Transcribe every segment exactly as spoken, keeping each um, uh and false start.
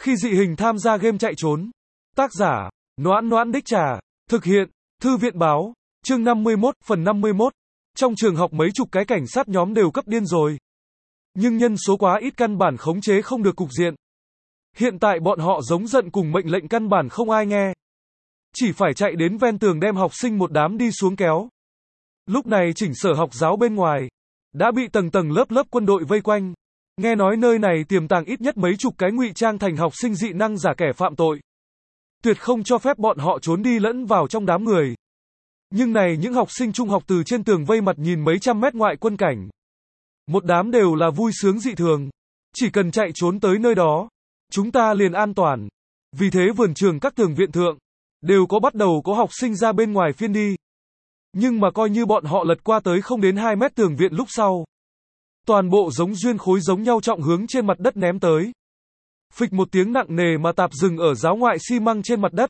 Khi dị hình tham gia game chạy trốn. Tác giả, Noãn Noãn Đích Trà. Thực hiện, Thư viện Báo. Chương năm mươi mốt, phần năm mươi mốt. Trong trường học mấy chục cái cảnh sát nhóm đều cấp điên rồi. Nhưng nhân số quá ít căn bản khống chế không được cục diện. Hiện tại bọn họ giống giận cùng mệnh lệnh căn bản không ai nghe. Chỉ phải chạy đến ven tường đem học sinh một đám đi xuống kéo. Lúc này chỉnh sở học giáo bên ngoài đã bị tầng tầng lớp lớp quân đội vây quanh. Nghe nói nơi này tiềm tàng ít nhất mấy chục cái ngụy trang thành học sinh dị năng giả kẻ phạm tội. Tuyệt không cho phép bọn họ trốn đi lẫn vào trong đám người. Nhưng này những học sinh trung học từ trên tường vây mặt nhìn mấy trăm mét ngoại quân cảnh. Một đám đều là vui sướng dị thường. Chỉ cần chạy trốn tới nơi đó, chúng ta liền an toàn. Vì thế vườn trường các tường viện thượng đều có bắt đầu có học sinh ra bên ngoài phiên đi. Nhưng mà coi như bọn họ lật qua tới không đến hai mét tường viện lúc sau. Toàn bộ giống duyên khối giống nhau trọng hướng trên mặt đất ném tới. Phịch một tiếng nặng nề mà tạp dừng ở giáo ngoại xi măng trên mặt đất.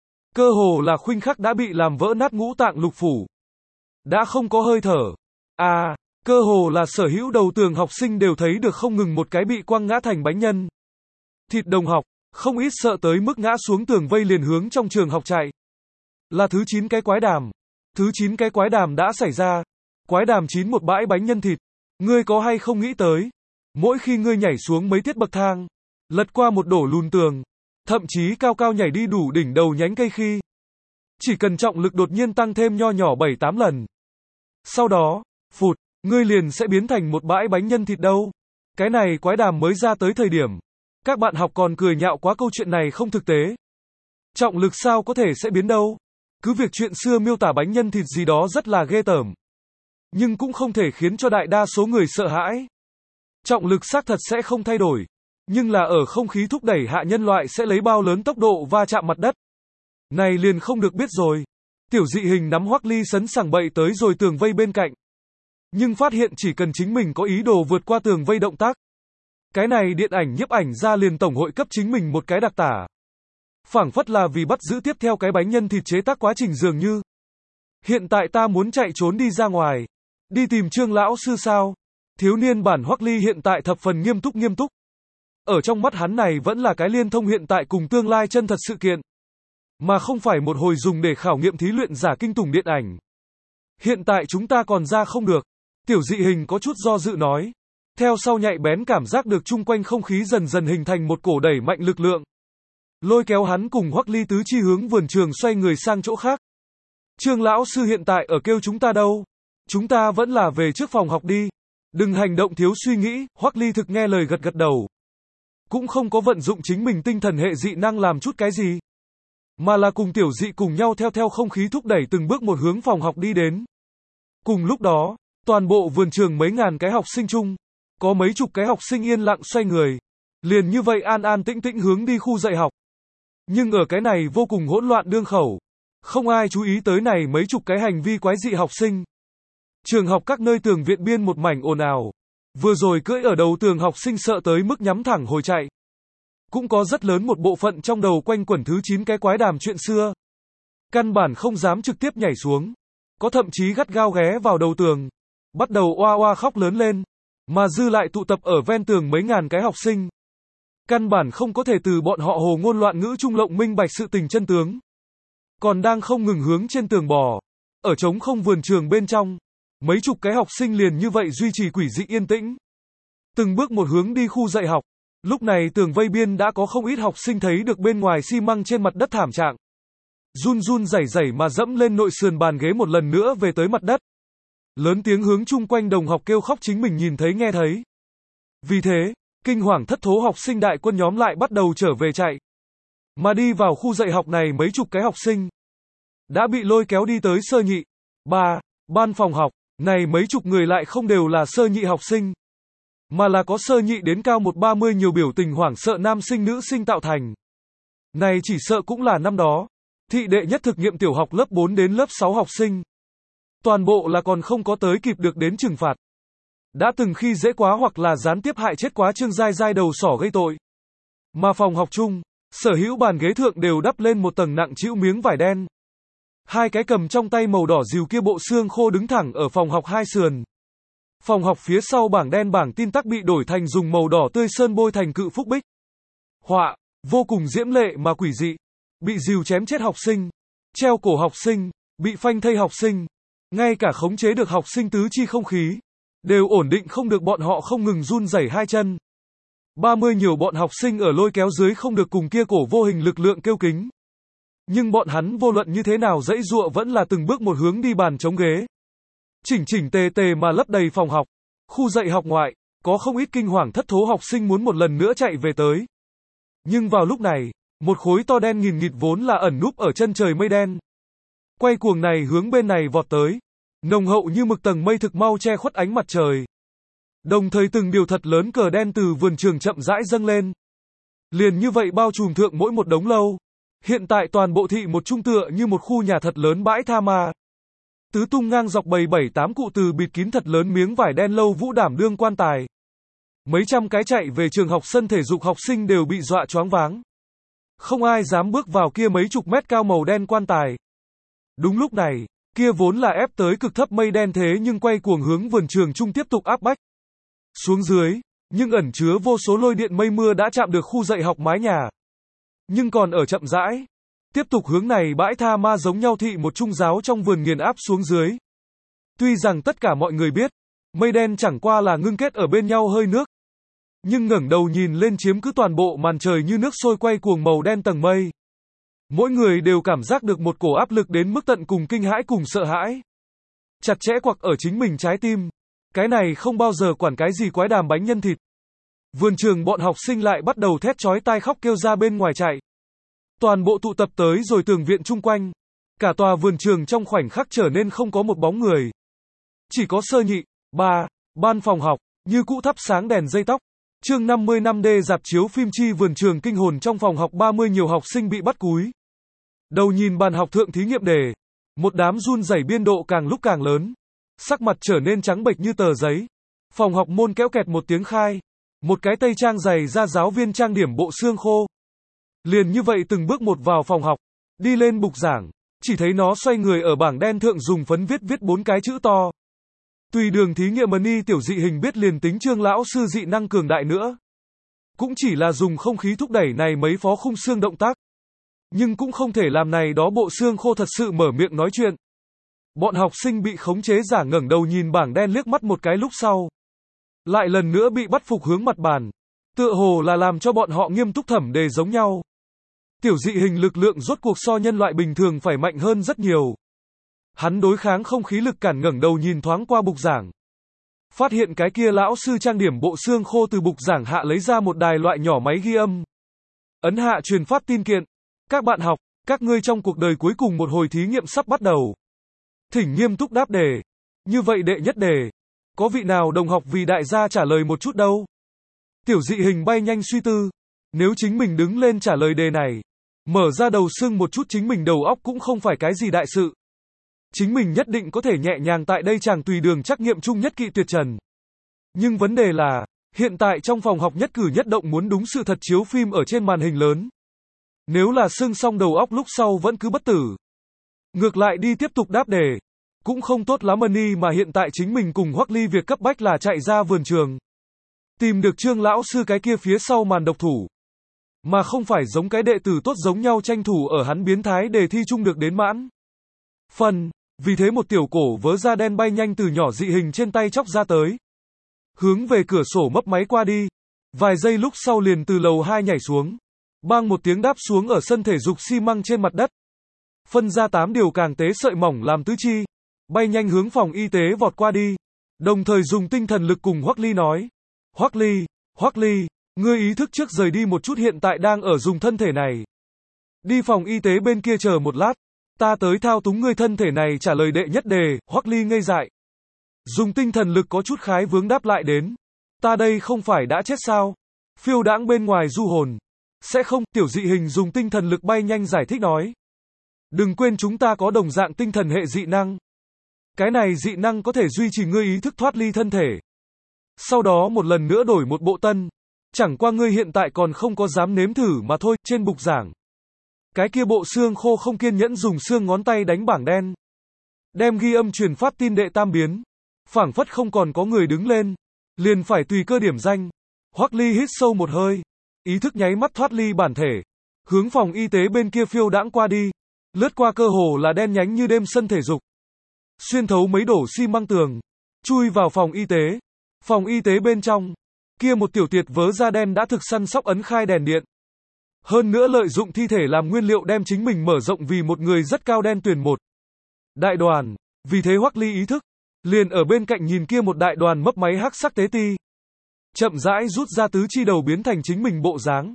Cơ hồ là khoảnh khắc đã bị làm vỡ nát ngũ tạng lục phủ. Đã không có hơi thở. À, cơ hồ là sở hữu đầu tường học sinh đều thấy được không ngừng một cái bị quăng ngã thành bánh nhân. Thịt đồng học, không ít sợ tới mức ngã xuống tường vây liền hướng trong trường học chạy. Là thứ chín cái quái đàm. Thứ chín cái quái đàm đã xảy ra. Quái đàm chín một bãi bánh nhân thịt. Ngươi có hay không nghĩ tới, mỗi khi ngươi nhảy xuống mấy tiết bậc thang, lật qua một đổ lùn tường, thậm chí cao cao nhảy đi đủ đỉnh đầu nhánh cây khi, chỉ cần trọng lực đột nhiên tăng thêm nho nhỏ bảy tám lần. Sau đó, phụt, ngươi liền sẽ biến thành một bãi bánh nhân thịt đâu. Cái này quái đàm mới ra tới thời điểm. Các bạn học còn cười nhạo quá câu chuyện này không thực tế. Trọng lực sao có thể sẽ biến đâu. Cứ việc chuyện xưa miêu tả bánh nhân thịt gì đó rất là ghê tởm. Nhưng cũng không thể khiến cho đại đa số người sợ hãi. Trọng lực xác thật sẽ không thay đổi. Nhưng là ở không khí thúc đẩy hạ nhân loại sẽ lấy bao lớn tốc độ va chạm mặt đất. Này liền không được biết rồi. Tiểu dị hình nắm Hoắc Ly sấn sảng bậy tới rồi tường vây bên cạnh. Nhưng phát hiện chỉ cần chính mình có ý đồ vượt qua tường vây động tác. Cái này điện ảnh nhiếp ảnh ra liền tổng hội cấp chính mình một cái đặc tả. Phảng phất là vì bắt giữ tiếp theo cái bánh nhân thịt chế tác quá trình dường như. Hiện tại ta muốn chạy trốn đi ra ngoài. Đi tìm Trương lão sư sao? Thiếu niên bản Hoắc Ly hiện tại thập phần nghiêm túc nghiêm túc. Ở trong mắt hắn này vẫn là cái liên thông hiện tại cùng tương lai chân thật sự kiện. Mà không phải một hồi dùng để khảo nghiệm thí luyện giả kinh tủng điện ảnh. Hiện tại chúng ta còn ra không được. Tiểu dị hình có chút do dự nói. Theo sau nhạy bén cảm giác được chung quanh không khí dần dần hình thành một cổ đẩy mạnh lực lượng. Lôi kéo hắn cùng Hoắc Ly tứ chi hướng vườn trường xoay người sang chỗ khác. Trương lão sư hiện tại ở kêu chúng ta đâu? Chúng ta vẫn là về trước phòng học đi. Đừng hành động thiếu suy nghĩ, Hoắc Ly thực nghe lời gật gật đầu. Cũng không có vận dụng chính mình tinh thần hệ dị năng làm chút cái gì. Mà là cùng tiểu dị cùng nhau theo theo không khí thúc đẩy từng bước một hướng phòng học đi đến. Cùng lúc đó, toàn bộ vườn trường mấy ngàn cái học sinh chung. Có mấy chục cái học sinh yên lặng xoay người. Liền như vậy an an tĩnh tĩnh hướng đi khu dạy học. Nhưng ở cái này vô cùng hỗn loạn đương khẩu. Không ai chú ý tới này mấy chục cái hành vi quái dị học sinh. Trường học các nơi tường viện biên một mảnh ồn ào. Vừa rồi cưỡi ở đầu tường học sinh sợ tới mức nhắm thẳng hồi chạy. Cũng có rất lớn một bộ phận trong đầu quanh quẩn thứ chín cái quái đàm chuyện xưa. Căn bản không dám trực tiếp nhảy xuống. Có thậm chí gắt gao ghé vào đầu tường. Bắt đầu oa oa khóc lớn lên. Mà dư lại tụ tập ở ven tường mấy ngàn cái học sinh. Căn bản không có thể từ bọn họ hồ ngôn loạn ngữ trung lộng minh bạch sự tình chân tướng. Còn đang không ngừng hướng trên tường bò. Ở trống không vườn trường bên trong. Mấy chục cái học sinh liền như vậy duy trì quỷ dị yên tĩnh. Từng bước một hướng đi khu dạy học. Lúc này tường vây biên đã có không ít học sinh thấy được bên ngoài xi măng trên mặt đất thảm trạng. Run run rẩy rẩy mà dẫm lên nội sườn bàn ghế một lần nữa về tới mặt đất. Lớn tiếng hướng chung quanh đồng học kêu khóc chính mình nhìn thấy nghe thấy. Vì thế, kinh hoàng thất thố học sinh đại quân nhóm lại bắt đầu trở về chạy. Mà đi vào khu dạy học này mấy chục cái học sinh. Đã bị lôi kéo đi tới sơ nhị. Ba, ban phòng học. Này mấy chục người lại không đều là sơ nhị học sinh. Mà là có sơ nhị đến cao một ba mươi nhiều biểu tình hoảng sợ nam sinh nữ sinh tạo thành. Này chỉ sợ cũng là năm đó. Thị đệ nhất thực nghiệm tiểu học lớp bốn đến lớp sáu học sinh. Toàn bộ là còn không có tới kịp được đến trừng phạt. Đã từng khi dễ quá hoặc là gián tiếp hại chết quá Trương Giai Giai đầu sỏ gây tội. Mà phòng học chung, sở hữu bàn ghế thượng đều đắp lên một tầng nặng trĩu miếng vải đen. Hai cái cầm trong tay màu đỏ dìu kia bộ xương khô đứng thẳng ở phòng học hai sườn. Phòng học phía sau bảng đen bảng tin tắc bị đổi thành dùng màu đỏ tươi sơn bôi thành cự phúc bích. Họa, vô cùng diễm lệ mà quỷ dị, bị dìu chém chết học sinh, treo cổ học sinh, bị phanh thây học sinh, ngay cả khống chế được học sinh tứ chi không khí, đều ổn định không được bọn họ không ngừng run rẩy hai chân. ba mươi nhiều bọn học sinh ở lôi kéo dưới không được cùng kia cổ vô hình lực lượng kêu kính. Nhưng bọn hắn vô luận như thế nào dãy dụa vẫn là từng bước một hướng đi bàn chống ghế. Chỉnh chỉnh tề tề mà lấp đầy phòng học, khu dạy học ngoại, có không ít kinh hoàng thất thố học sinh muốn một lần nữa chạy về tới. Nhưng vào lúc này, một khối to đen nghìn nghịt vốn là ẩn núp ở chân trời mây đen. Quay cuồng này hướng bên này vọt tới, nồng hậu như mực tầng mây thực mau che khuất ánh mặt trời. Đồng thời từng điều thật lớn cờ đen từ vườn trường chậm rãi dâng lên. Liền như vậy bao trùm thượng mỗi một đống lâu. Hiện tại toàn bộ thị một trung tựa như một khu nhà thật lớn bãi tha ma. Tứ tung ngang dọc bầy bảy tám cụ từ bịt kín thật lớn miếng vải đen lâu vũ đảm đương quan tài. Mấy trăm cái chạy về trường học sân thể dục học sinh đều bị dọa choáng váng. Không ai dám bước vào kia mấy chục mét cao màu đen quan tài. Đúng lúc này, kia vốn là ép tới cực thấp mây đen thế nhưng quay cuồng hướng vườn trường trung tiếp tục áp bách. Xuống dưới, nhưng ẩn chứa vô số lôi điện mây mưa đã chạm được khu dạy học mái nhà. Nhưng còn ở chậm rãi, tiếp tục hướng này bãi tha ma giống nhau thị một trung giáo trong vườn nghiền áp xuống dưới. Tuy rằng tất cả mọi người biết, mây đen chẳng qua là ngưng kết ở bên nhau hơi nước. Nhưng ngẩng đầu nhìn lên chiếm cứ toàn bộ màn trời như nước sôi quay cuồng màu đen tầng mây. Mỗi người đều cảm giác được một cổ áp lực đến mức tận cùng kinh hãi cùng sợ hãi. Chặt chẽ quặc ở chính mình trái tim. Cái này không bao giờ quản cái gì quái đàm bánh nhân thịt. Vườn trường bọn học sinh lại bắt đầu thét chói tai khóc kêu ra bên ngoài chạy. Toàn bộ tụ tập tới rồi tường viện chung quanh. Cả tòa vườn trường trong khoảnh khắc trở nên không có một bóng người. Chỉ có sơ nhị, ba, ban phòng học, như cũ thắp sáng đèn dây tóc. Chương năm mươi năm D dạp chiếu phim chi vườn trường kinh hồn trong phòng học ba mươi nhiều học sinh bị bắt cúi. Đầu nhìn bàn học thượng thí nghiệm đề. Một đám run rẩy biên độ càng lúc càng lớn. Sắc mặt trở nên trắng bệch như tờ giấy. Phòng học môn kéo kẹt một tiếng khai. Một cái tây trang dày ra giáo viên trang điểm bộ xương khô. Liền như vậy từng bước một vào phòng học. Đi lên bục giảng. Chỉ thấy nó xoay người ở bảng đen thượng dùng phấn viết viết bốn cái chữ to. Tùy đường thí nghiệm mani tiểu dị hình biết liền tính Trương lão sư dị năng cường đại nữa. Cũng chỉ là dùng không khí thúc đẩy này mấy phó khung xương động tác. Nhưng cũng không thể làm này đó bộ xương khô thật sự mở miệng nói chuyện. Bọn học sinh bị khống chế giả ngẩng đầu nhìn bảng đen liếc mắt một cái lúc sau. Lại lần nữa bị bắt phục hướng mặt bàn. Tựa hồ là làm cho bọn họ nghiêm túc thẩm đề giống nhau. Tiểu dị hình lực lượng rốt cuộc so nhân loại bình thường phải mạnh hơn rất nhiều. Hắn đối kháng không khí lực cản ngẩng đầu nhìn thoáng qua bục giảng. Phát hiện cái kia lão sư trang điểm bộ xương khô từ bục giảng hạ lấy ra một đài loại nhỏ máy ghi âm. Ấn hạ truyền phát tin kiện. Các bạn học, các ngươi trong cuộc đời cuối cùng một hồi thí nghiệm sắp bắt đầu. Thỉnh nghiêm túc đáp đề. Như vậy đệ nhất đề. Có vị nào đồng học vì đại gia trả lời một chút đâu? Tiểu dị hình bay nhanh suy tư. Nếu chính mình đứng lên trả lời đề này. Mở ra đầu xương một chút chính mình đầu óc cũng không phải cái gì đại sự. Chính mình nhất định có thể nhẹ nhàng tại đây chàng tùy đường trắc nghiệm chung nhất kỵ tuyệt trần. Nhưng vấn đề là, hiện tại trong phòng học nhất cử nhất động muốn đúng sự thật chiếu phim ở trên màn hình lớn. Nếu là xưng xong đầu óc lúc sau vẫn cứ bất tử. Ngược lại đi tiếp tục đáp đề. Cũng không tốt lắm mani mà hiện tại chính mình cùng Hoắc Ly việc cấp bách là chạy ra vườn trường. Tìm được Trương lão sư cái kia phía sau màn độc thủ. Mà không phải giống cái đệ tử tốt giống nhau tranh thủ ở hắn biến thái đề thi chung được đến mãn. Phần, vì thế một tiểu cổ vớ da đen bay nhanh từ nhỏ dị hình trên tay chóc ra tới. Hướng về cửa sổ mấp máy qua đi. Vài giây lúc sau liền từ lầu hai nhảy xuống. Bang một tiếng đáp xuống ở sân thể dục xi măng trên mặt đất. Phân ra tám điều càng tế sợi mỏng làm tứ chi. Bay nhanh hướng phòng y tế vọt qua đi. Đồng thời dùng tinh thần lực cùng Hoắc Ly nói. Hoắc Ly, Hoắc Ly, ngươi ý thức trước rời đi một chút hiện tại đang ở dùng thân thể này. Đi phòng y tế bên kia chờ một lát. Ta tới thao túng ngươi thân thể này trả lời đệ nhất đề. Hoắc Ly ngây dại. Dùng tinh thần lực có chút khái vướng đáp lại đến. Ta đây không phải đã chết sao? Phiêu đãng bên ngoài du hồn. Sẽ không, tiểu dị hình dùng tinh thần lực bay nhanh giải thích nói. Đừng quên chúng ta có đồng dạng tinh thần hệ dị năng. Cái này dị năng có thể duy trì ngươi ý thức thoát ly thân thể. Sau đó một lần nữa đổi một bộ tân. Chẳng qua ngươi hiện tại còn không có dám nếm thử mà thôi, trên bục giảng. Cái kia bộ xương khô không kiên nhẫn dùng xương ngón tay đánh bảng đen. Đem ghi âm truyền phát tin đệ tam biến. Phảng phất không còn có người đứng lên. Liền phải tùy cơ điểm danh. Hoắc Ly hít sâu một hơi. ý thức nháy mắt thoát ly bản thể, hướng phòng y tế bên kia phiêu đãng qua đi, lướt qua cơ hồ là đen nhánh như đêm sân thể dục, xuyên thấu mấy đổ xi măng tường, chui vào phòng y tế. Phòng y tế bên trong, kia một tiểu tiệt vớ da đen đã thực săn sóc ấn khai đèn điện. Hơn nữa lợi dụng thi thể làm nguyên liệu đem chính mình mở rộng vì một người rất cao đen tuyển một đại đoàn, vì thế Hoắc Ly ý thức, liền ở bên cạnh nhìn kia một đại đoàn mấp máy hắc sắc tế ti. Chậm rãi rút ra tứ chi đầu biến thành chính mình bộ dáng.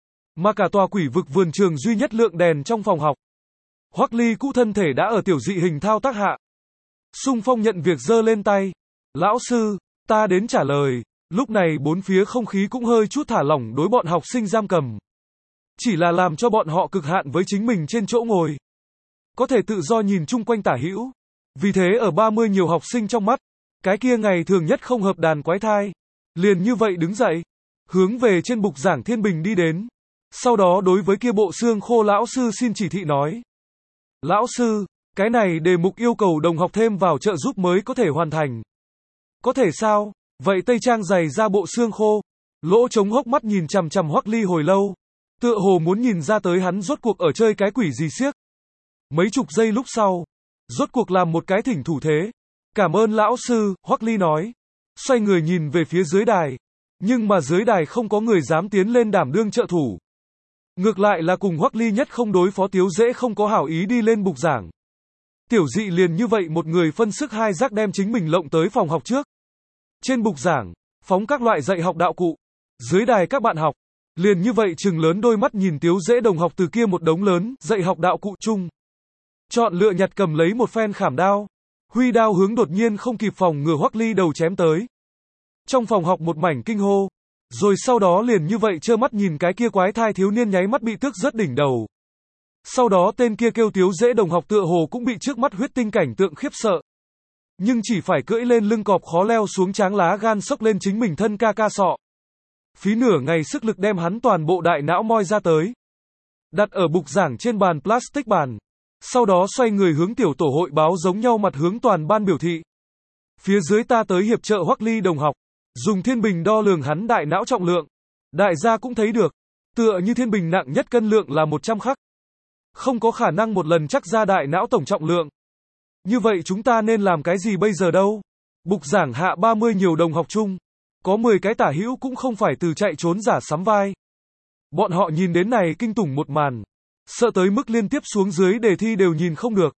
Mà cả tòa quỷ vực vườn trường duy nhất lượng đèn trong phòng học. Hoắc Ly cũ thân thể đã ở tiểu dị hình thao tác hạ. Xung Phong nhận việc giơ lên tay. Lão sư, ta đến trả lời. Lúc này bốn phía không khí cũng hơi chút thả lỏng đối bọn học sinh giam cầm. Chỉ là làm cho bọn họ cực hạn với chính mình trên chỗ ngồi. Có thể tự do nhìn chung quanh tả hữu. Vì thế ở ba mươi nhiều học sinh trong mắt, cái kia ngày thường nhất không hợp đàn quái thai. Liền như vậy đứng dậy, hướng về trên bục giảng Thiên Bình đi đến. Sau đó đối với kia bộ xương khô lão sư xin chỉ thị nói. Lão sư, cái này đề mục yêu cầu đồng học thêm vào trợ giúp mới có thể hoàn thành. Có thể sao? Vậy Tây Trang giày ra bộ xương khô. Lỗ trống hốc mắt nhìn chằm chằm Hoắc Ly hồi lâu. Tựa hồ muốn nhìn ra tới hắn rốt cuộc ở chơi cái quỷ gì xiếc. Mấy chục giây lúc sau, rốt cuộc làm một cái thỉnh thủ thế. Cảm ơn lão sư, Hoắc Ly nói. Xoay người nhìn về phía dưới đài. Nhưng mà dưới đài không có người dám tiến lên đảm đương trợ thủ. Ngược lại là cùng Hoắc Ly nhất không đối phó Tiếu Dễ không có hảo ý đi lên bục giảng. Tiểu dị liền như vậy một người phân sức hai rác đem chính mình lộng tới phòng học trước. Trên bục giảng, phóng các loại dạy học đạo cụ. Dưới đài các bạn học, liền như vậy trừng lớn đôi mắt nhìn Tiếu Dễ đồng học từ kia một đống lớn dạy học đạo cụ chung. Chọn lựa nhặt cầm lấy một phen khảm đao. Huy đao hướng đột nhiên không kịp phòng ngừa Hoắc Ly đầu chém tới. Trong phòng học một mảnh kinh hô. Rồi sau đó liền như vậy trơ mắt nhìn cái kia quái thai thiếu niên nháy mắt bị tước rất đỉnh đầu. Sau đó tên kia kêu Tiếu Dễ đồng học tựa hồ cũng bị trước mắt huyết tinh cảnh tượng khiếp sợ. Nhưng chỉ phải cưỡi lên lưng cọp khó leo xuống tráng lá gan sốc lên chính mình thân ca ca sọ. Phí nửa ngày sức lực đem hắn toàn bộ đại não moi ra tới. Đặt ở bục giảng trên bàn plastic bàn. Sau đó xoay người hướng tiểu tổ hội báo giống nhau mặt hướng toàn ban biểu thị. Phía dưới ta tới hiệp trợ Hoắc Ly đồng học. Dùng thiên bình đo lường hắn đại não trọng lượng. Đại gia cũng thấy được. Tựa như thiên bình nặng nhất cân lượng là một trăm khắc. Không có khả năng một lần chắc ra đại não tổng trọng lượng. Như vậy chúng ta nên làm cái gì bây giờ đâu? Bục giảng hạ ba mươi nhiều đồng học chung. Có mười cái tả hữu cũng không phải từ chạy trốn giả sắm vai. Bọn họ nhìn đến này kinh tủng một màn. Sợ tới mức liên tiếp xuống dưới đề thi đều nhìn không được.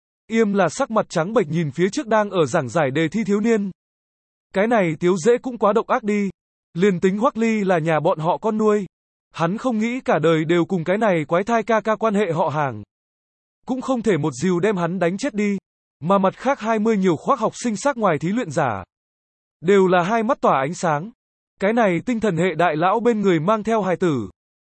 Im là sắc mặt trắng bệch nhìn phía trước đang ở giảng giải đề thi thiếu niên. Cái này Tiếu Dễ cũng quá độc ác đi. Liền tính Hoắc Ly là nhà bọn họ con nuôi. Hắn không nghĩ cả đời đều cùng cái này quái thai ca ca quan hệ họ hàng. Cũng không thể một dìu đem hắn đánh chết đi. Mà mặt khác hai mươi nhiều khoác học sinh sắc ngoài thí luyện giả. Đều là hai mắt tỏa ánh sáng. Cái này tinh thần hệ đại lão bên người mang theo hài tử.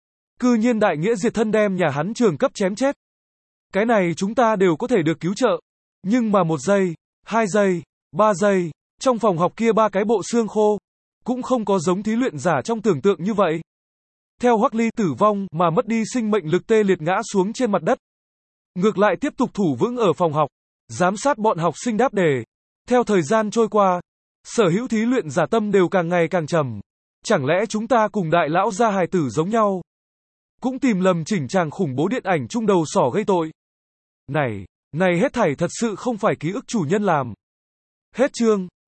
Cư nhiên đại nghĩa diệt thân đem nhà hắn trường cấp chém chết. Cái này chúng ta đều có thể được cứu trợ. Nhưng mà một giây, hai giây, ba giây, trong phòng học kia ba cái bộ xương khô. Cũng không có giống thí luyện giả trong tưởng tượng như vậy. Theo Hoắc Ly tử vong mà mất đi sinh mệnh lực tê liệt ngã xuống trên mặt đất. Ngược lại tiếp tục thủ vững ở phòng học. Giám sát bọn học sinh đáp đề. Theo thời gian trôi qua. Sở hữu thí luyện giả tâm đều càng ngày càng trầm. Chẳng lẽ chúng ta cùng đại lão gia hài tử giống nhau? Cũng tìm lầm chỉnh chàng khủng bố điện ảnh trung đầu sỏ gây tội. Này, này hết thảy thật sự không phải ký ức chủ nhân làm. Hết chương.